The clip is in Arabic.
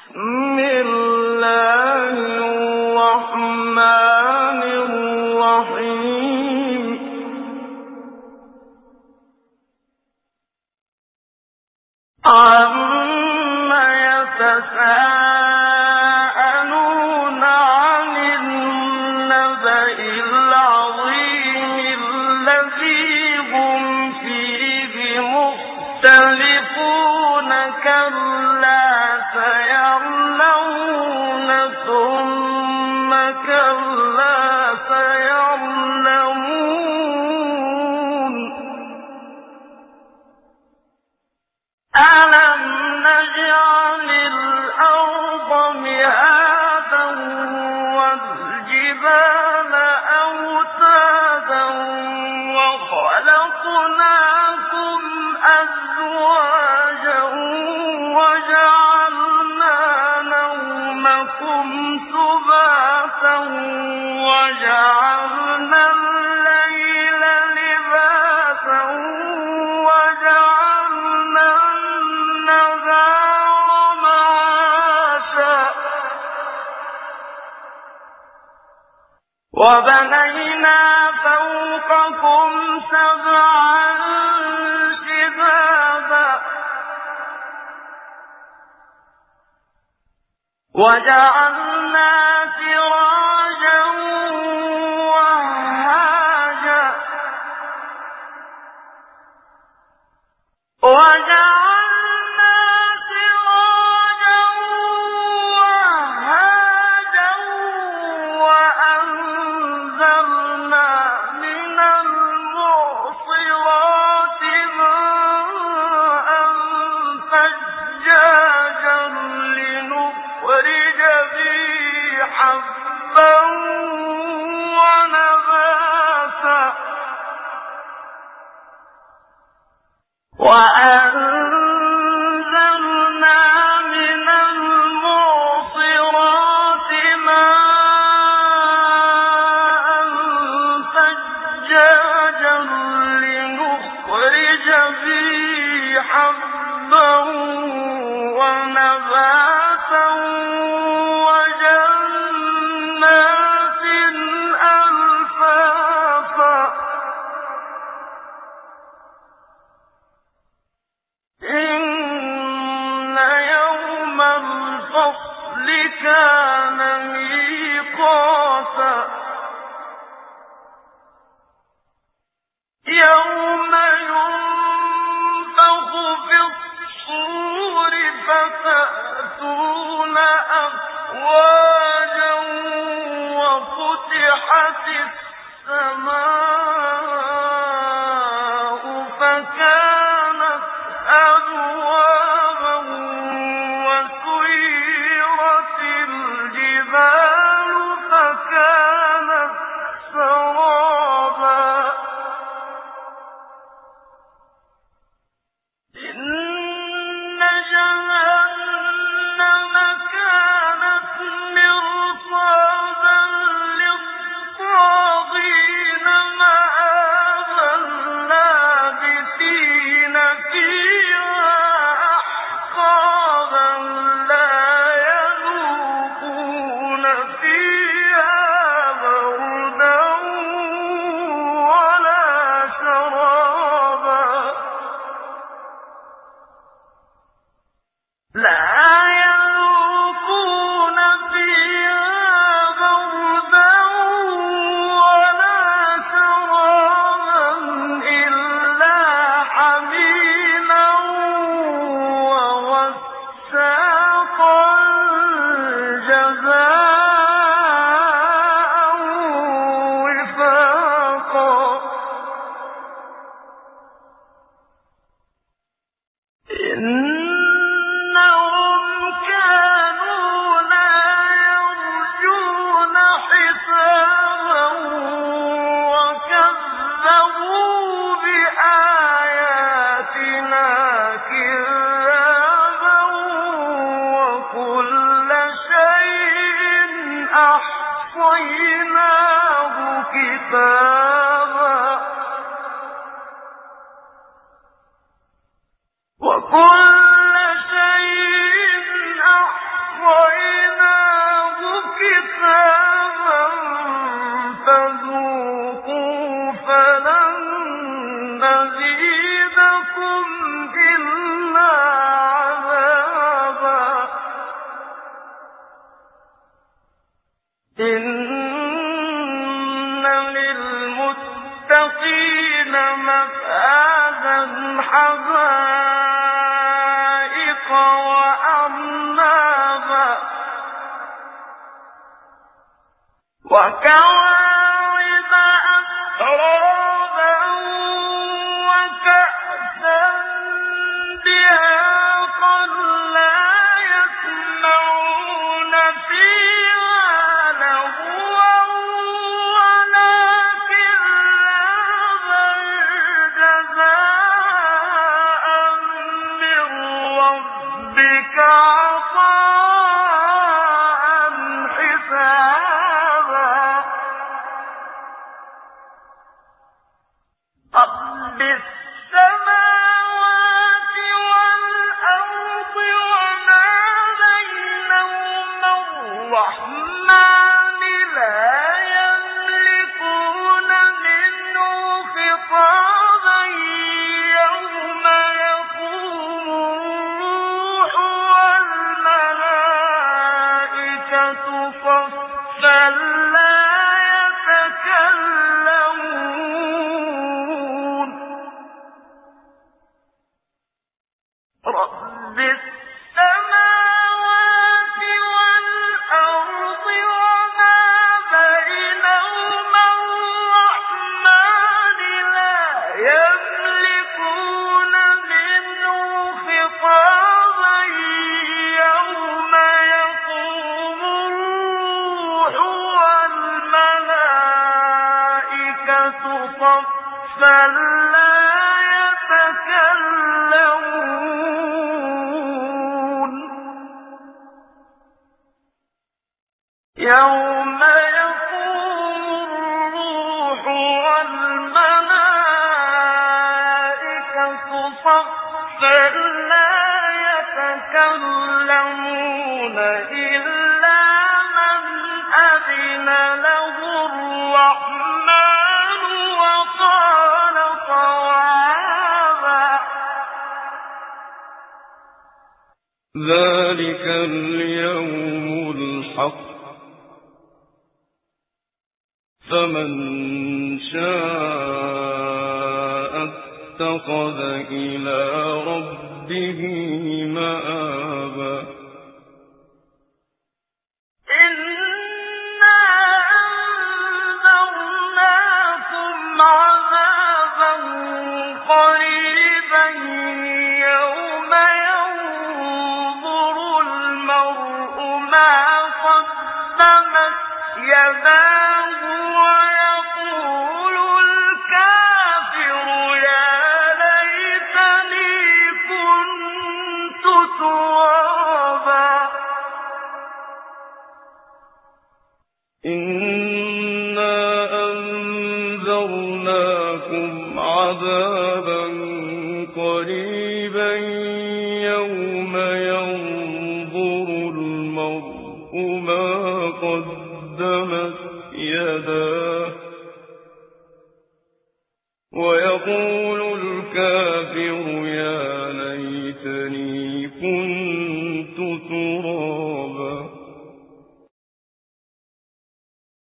بسم الله الرحمن الرحيم عما يتساءلون عن النبأ العظيم الذي هم فيه مختلفون كلا سيعلمون ثم كلا سيعلمون ألم نجعل الأرض مهادا والجبال أوتادا وخلقناكم أزواجا وجعلنا نومكم سباتا وجعلنا الليل لباسا وجعلنا النهار معاشا وبنينا فوقكم سبعا شدادا وجعلنا سراجا وهاجا وجعلنا سراجا وهاجا وأنزلنا من المعصرات ماء ثجاجا لنخرج به حبا ونباتا وأنزلنا من المعصرات ماء ثجاجا لنخرج به حبا ونباتا وجنات ألفافا إن يوم الفصل كان ميقاتا يوم ينفخ في الصور فتأتون أفواجا وفتحت السماء فكانت أبوابا وسيرت الجبال فكانت سرابا إن جهنم كانت مرصادا للطاغين مآبا لابثين فيها أحقابا لا يذوقون فيها بردا ولا شرابا لا يذوقون فيها بردا ولا شرابا إلا حميما وغساقا جزاء وفاقا إنهم كانوا لا يرجون حسابا وكذبوا بآياتنا كذابا وكل شيء أحصيناه كتابا وكل شيء أحصيناه وكواعب أترابا وكأسا دهاقا لا يسمعون فيها لغوا ولا كذابا جزاء من ربك عطاء حسابا رب السماوات والأرض وما بينهما الرحمن لا يملكون منه خطابا يوم يقوم الروح والملائكة صفا لا يتكلمون رب السماوات والأرض وما بينهما الرحمن لا يملكون منه خطابا يوم يقوم الروح والملائكة صفا لا يتكلمون يوم يقوم الروح والملائكة صفا لا يتكلمون إلا من أذن له الرحمن وقال صوابا ذلك اليوم الحق فمن شاء اتخذ إلى ربه مآبا إنا أنذرناكم عذابا قريبا يوم ينظر المرء ما قدمت يداه ويقول الكافر يا ليتني كنت ترابا إنا أنذرناكم عذابا قريبا يوم ينظر المرء ما قدمت يداه ويقول الكافر يا ليتني كنت ترابا